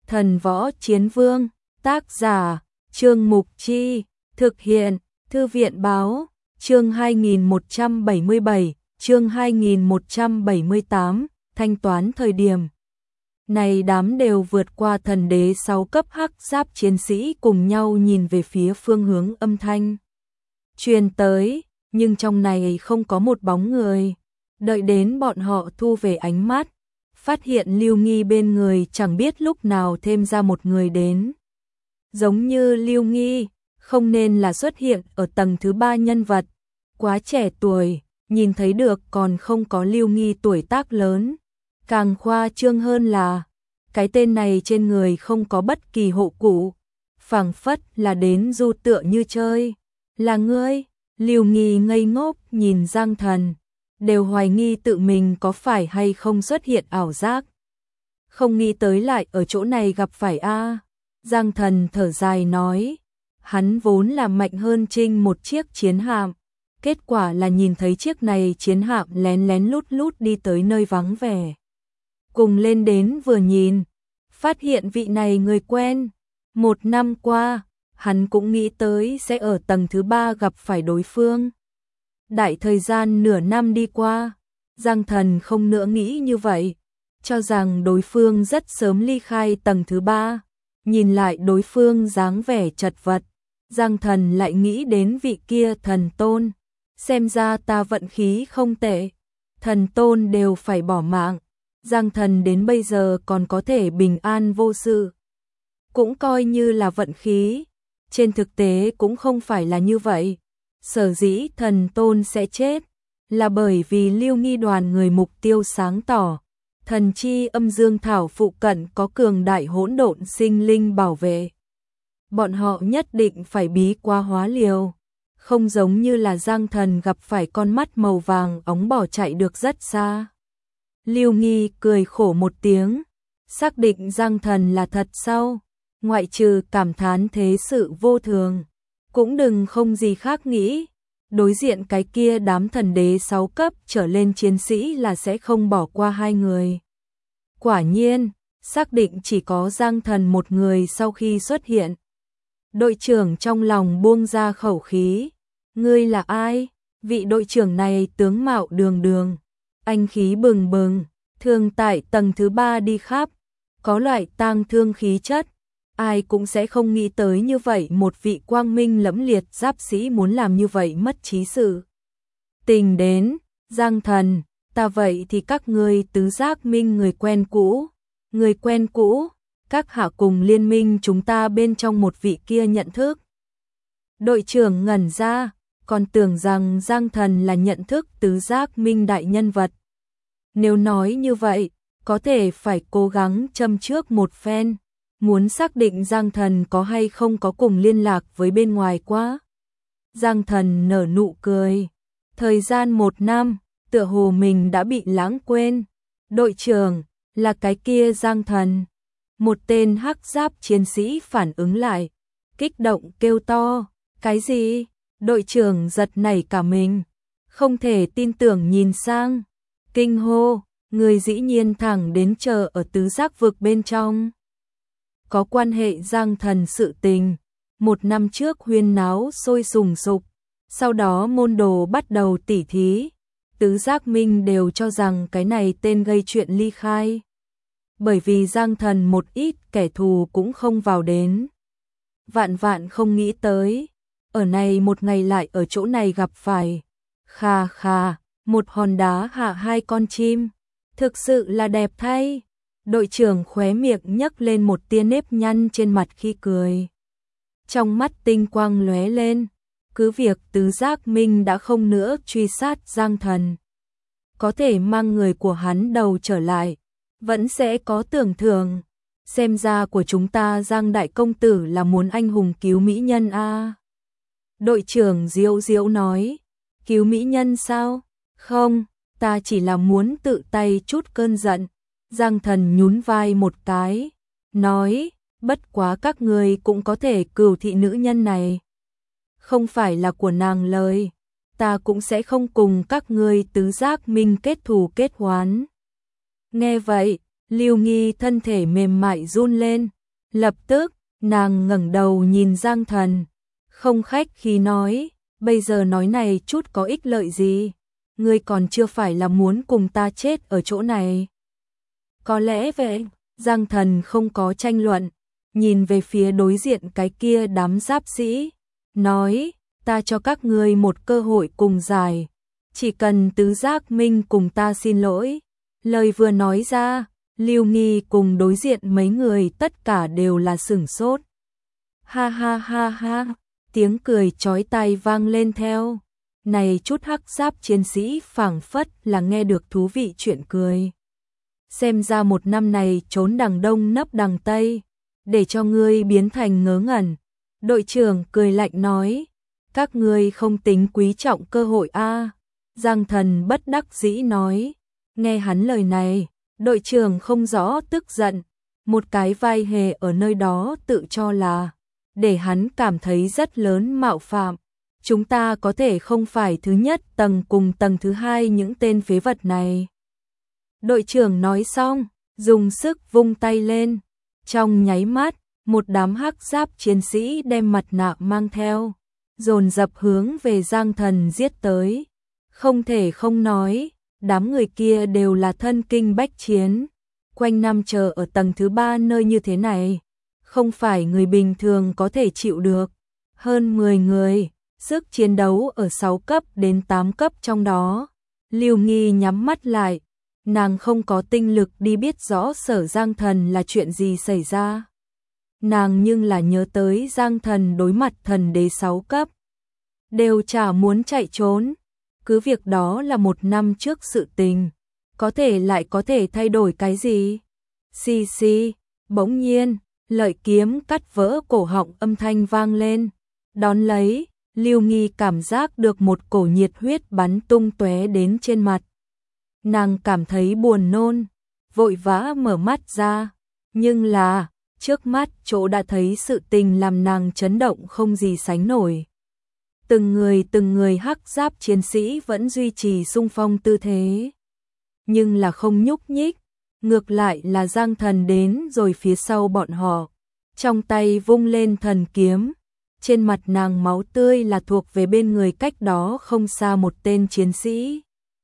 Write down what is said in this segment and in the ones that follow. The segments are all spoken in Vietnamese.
Thần Võ Chiến Vương, tác giả, Trương Mục Chi, thực hiện, Thư viện Báo, chương 2177, chương 2178, thanh toán thời điểm. Này đám đều vượt qua thần đế 6 cấp hắc giáp chiến sĩ cùng nhau nhìn về phía phương hướng âm thanh truyền tới, nhưng trong này không có một bóng người. Đợi đến bọn họ thu về ánh mắt, phát hiện Lưu Nghi bên người chẳng biết lúc nào thêm ra một người đến. Giống như Lưu Nghi, không nên là xuất hiện ở tầng thứ 3 nhân vật, quá trẻ tuổi, nhìn thấy được còn không có Lưu Nghi tuổi tác lớn. Càng khoa trương hơn là, cái tên này trên người không có bất kỳ hộ cụ, phảng phất là đến du tựa như chơi. Là ngươi? Lưu Nghi ngây ngốc nhìn Giang Thần, đều hoài nghi tự mình có phải hay không xuất hiện ảo giác. Không nghĩ tới lại ở chỗ này gặp phải a. Giang Thần thở dài nói, hắn vốn là mạnh hơn Trinh một chiếc chiến hạm, kết quả là nhìn thấy chiếc này chiến hạm lén lén lút lút đi tới nơi vắng vẻ. Cùng lên đến vừa nhìn, phát hiện vị này người quen. Một năm qua, hắn cũng nghĩ tới sẽ ở tầng thứ 3 gặp phải đối phương. Đại thời gian nửa năm đi qua, Giang Thần không nữa nghĩ như vậy, cho rằng đối phương rất sớm ly khai tầng thứ 3. Nhìn lại đối phương dáng vẻ chật vật, Giang Thần lại nghĩ đến vị kia thần tôn. Xem ra ta vận khí không tệ, thần tôn đều phải bỏ mạng. Giang Thần đến bây giờ còn có thể bình an vô sự, cũng coi như là vận khí. Trên thực tế cũng không phải là như vậy. Sở dĩ thần tôn sẽ chết là bởi vì Lưu Nghi đoàn người mục tiêu sáng tỏ, thần chi âm dương thảo phụ cận có cường đại hỗn độn sinh linh bảo vệ. Bọn họ nhất định phải bí quá hóa liều, không giống như là Giang Thần gặp phải con mắt màu vàng óng bỏ chạy được rất xa. Lưu Nghi cười khổ một tiếng, xác định Giang Thần là thật sau, ngoại trừ cảm thán thế sự vô thường, cũng đừng không gì khác nghĩ. Đối diện cái kia đám thần đế 6 cấp trở lên chiến sĩ là sẽ không bỏ qua hai người. Quả nhiên, xác định chỉ có Giang Thần một người sau khi xuất hiện. Đội trưởng trong lòng buông ra khẩu khí. Ngươi là ai? Vị đội trưởng này tướng mạo đường đường, anh khí bừng bừng, thường tại tầng thứ 3 đi khắp, có loại tang thương khí chất. Ai cũng sẽ không nghĩ tới như vậy một vị quang minh lẫm liệt giáp sĩ muốn làm như vậy mất trí sự. Tình đến, Giang Thần, ta vậy thì các ngươi tứ giác minh người quen cũ, các hạ cùng liên minh chúng ta bên trong một vị kia nhận thức. Đội trưởng ngẩn ra, còn tưởng rằng Giang Thần là nhận thức tứ giác minh đại nhân vật. Nếu nói như vậy, có thể phải cố gắng châm trước một phen. Muốn xác định Giang Thần có hay không có cùng liên lạc với bên ngoài quá. Giang Thần nở nụ cười. Thời gian 1 năm, tựa hồ mình đã bị lãng quên. Đội trưởng, là cái kia Giang Thần. Một tên hắc giáp chiến sĩ phản ứng lại, kích động kêu to. Cái gì? Đội trưởng giật nảy cả mình, không thể tin tưởng nhìn sang. Kinh hô, người dĩ nhiên thẳng đến chờ ở tứ giác vực bên trong. Có quan hệ Giang Thần sự tình, 1 năm trước huyên náo sôi sùng sục, sau đó môn đồ bắt đầu tỉ thí, tứ giác minh đều cho rằng cái này tên gây chuyện ly khai. Bởi vì Giang Thần một ít kẻ thù cũng không vào đến. Vạn vạn không nghĩ tới, ở này một ngày lại ở chỗ này gặp phải. Khà khà, một hòn đá hạ 2 con chim, thực sự là đẹp thay. Đội trưởng khóe miệng nhấc lên một tia nếp nhăn trên mặt khi cười. Trong mắt tinh quang lóe lên, cứ việc tứ giác minh đã không nữa truy sát Giang Thần, có thể mang người của hắn đầu trở lại, vẫn sẽ có tưởng thưởng. Xem ra của chúng ta Giang đại công tử là muốn anh hùng cứu mỹ nhân a. Đội trưởng diễu diễu nói, cứu mỹ nhân sao? Không, ta chỉ là muốn tự tay chút cơn giận. Giang Thần nhún vai một cái, nói, bất quá các người cũng có thể cừu thị nữ nhân này. Không phải là của nàng lời, ta cũng sẽ không cùng các ngươi tứ giác minh kết thù kết oán. Nghe vậy, Lưu Nghi thân thể mềm mại run lên, Lập tức, nàng ngẩng đầu nhìn Giang Thần, không khách khí nói, bây giờ nói này chút có ích lợi gì, ngươi còn chưa phải là muốn cùng ta chết ở chỗ này. Có lẽ vậy, Giang Thần không có tranh luận, nhìn về phía đối diện cái kia đám giáp sĩ, nói, ta cho các ngươi một cơ hội cùng giải, chỉ cần Tứ Giác Minh cùng ta xin lỗi. Lời vừa nói ra, Lưu Nghi cùng đối diện mấy người tất cả đều là sửng sốt. Ha ha ha ha, tiếng cười chói tai vang lên theo. Này chút hắc giáp chiến sĩ phảng phất là nghe được thú vị chuyện cười. Xem ra một năm này trốn đằng đông nấp đằng tây, để cho ngươi biến thành ngớ ngẩn. Đội trưởng cười lạnh nói, các ngươi không tính quý trọng cơ hội a. Giang Thần bất đắc dĩ nói, nghe hắn lời này, đội trưởng không rõ tức giận, một cái vai hề ở nơi đó tự cho là, để hắn cảm thấy rất lớn mạo phạm. Chúng ta có thể không phải thứ nhất tầng cùng tầng thứ hai những tên phế vật này. Đội trưởng nói xong, dùng sức vung tay lên. Trong nháy mắt, một đám hắc giáp chiến sĩ đem mặt nạ mang theo, dồn dập hướng về Giang Thần giết tới. Không thể không nói, đám người kia đều là thân kinh bách chiến, quanh năm chờ ở tầng thứ 3 nơi như thế này, không phải người bình thường có thể chịu được. Hơn 10 người, sức chiến đấu ở 6 cấp đến 8 cấp trong đó. Lưu Nghi nhắm mắt lại, nàng không có tinh lực đi biết rõ Sở Giang Thần là chuyện gì xảy ra. Nàng nhưng là nhớ tới Giang Thần đối mặt thần đế 6 cấp, đều chả muốn chạy trốn. Cứ việc đó là một năm trước sự tình, có thể lại có thể thay đổi cái gì? Xì xì, bỗng nhiên, lợi kiếm cắt vỡ cổ họng âm thanh vang lên. Đón lấy, Lưu Nghi cảm giác được một cổ nhiệt huyết bắn tung tóe đến trên mặt. Nàng cảm thấy buồn nôn, vội vã mở mắt ra, nhưng là, trước mắt chỗ đã thấy sự tình làm nàng chấn động không gì sánh nổi. Từng người hắc giáp chiến sĩ vẫn duy trì xung phong tư thế, nhưng là không nhúc nhích, ngược lại là Giang Thần đến rồi phía sau bọn họ, trong tay vung lên thần kiếm, trên mặt nàng máu tươi là thuộc về bên người cách đó không xa một tên chiến sĩ.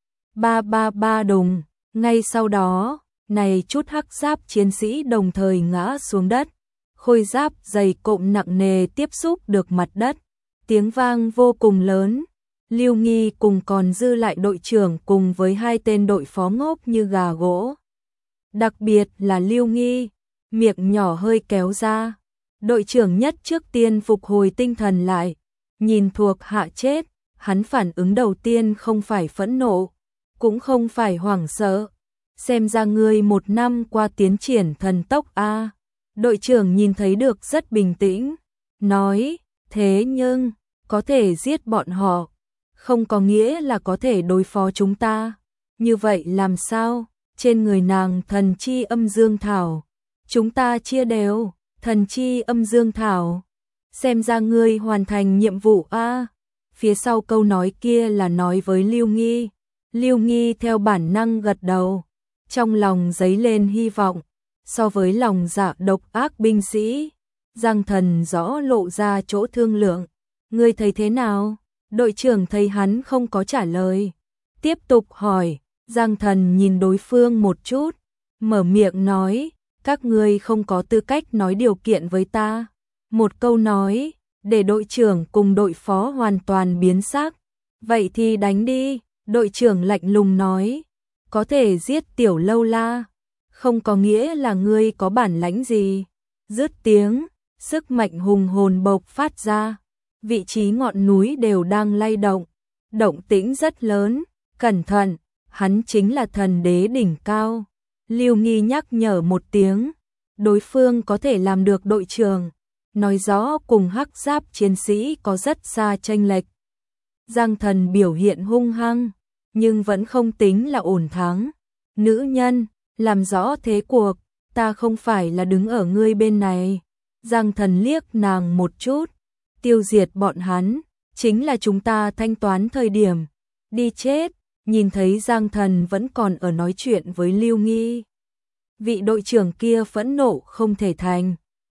Ba ba ba đùng, ngay sau đó, này chút hắc giáp chiến sĩ đồng thời ngã xuống đất, khôi giáp dày cộm nặng nề tiếp xúc được mặt đất. Tiếng vang vô cùng lớn, Lưu Nghi cùng còn dư lại đội trưởng cùng với hai tên đội phó ngốc như gà gỗ. Đặc biệt là Lưu Nghi, miệng nhỏ hơi kéo ra. Đội trưởng nhất trước tiên phục hồi tinh thần lại, nhìn thuộc hạ chết, hắn phản ứng đầu tiên không phải phẫn nộ, cũng không phải hoảng sợ. Xem ra ngươi một năm qua tiến triển thần tốc a. Đội trưởng nhìn thấy được rất bình tĩnh, nói, thế nhưng, có thể giết bọn họ, không có nghĩa là có thể đối phó chúng ta. Như vậy làm sao? Trên người nàng thần chi âm dương thảo, chúng ta chia đều, thần chi âm dương thảo. Xem ra ngươi hoàn thành nhiệm vụ a. Phía sau câu nói kia là nói với Lưu Nghi. Lưu Nghi theo bản năng gật đầu, trong lòng dấy lên hy vọng. So với lòng dạ độc ác binh sĩ, Giang Thần rõ lộ ra chỗ thương lượng. Ngươi thấy thế nào? Đội trưởng thấy hắn không có trả lời, tiếp tục hỏi. Giang Thần nhìn đối phương một chút, mở miệng nói, các ngươi không có tư cách nói điều kiện với ta. Một câu nói, để đội trưởng cùng đội phó hoàn toàn biến sắc. Vậy thì đánh đi, đội trưởng lạnh lùng nói, có thể giết Tiểu Lâu La, không có nghĩa là ngươi có bản lãnh gì. Dứt tiếng, sức mạnh hùng hồn bộc phát ra, vị trí ngọn núi đều đang lay động, động tĩnh rất lớn, cẩn thận, hắn chính là thần đế đỉnh cao. Lưu Nghi nhắc nhở một tiếng, đối phương có thể làm được đội trưởng, nói rõ cùng hắc giáp chiến sĩ có rất xa chênh lệch. Giang Thần biểu hiện hung hăng, nhưng vẫn không tính là ổn thắng. Nữ nhân, làm rõ thế cuộc, ta không phải là đứng ở ngươi bên này. Giang Thần liếc nàng một chút, tiêu diệt bọn hắn, chính là chúng ta thanh toán thời điểm. Đi chết, nhìn thấy Giang Thần vẫn còn ở nói chuyện với Lưu Nghi. Vị đội trưởng kia phẫn nộ không thể thành,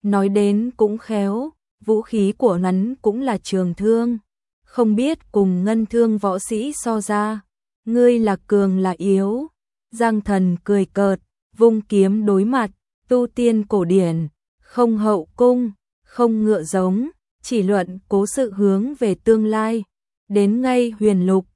Nói đến cũng khéo, vũ khí của hắn cũng là trường thương, không biết cùng ngân thương võ sĩ so ra, ngươi là cường là yếu. Giang Thần cười cợt, vung kiếm đối mặt, tu tiên cổ điển, không hậu cung, không ngựa giống, chỉ luận cố sự hướng về tương lai. Đến ngay huyền lục,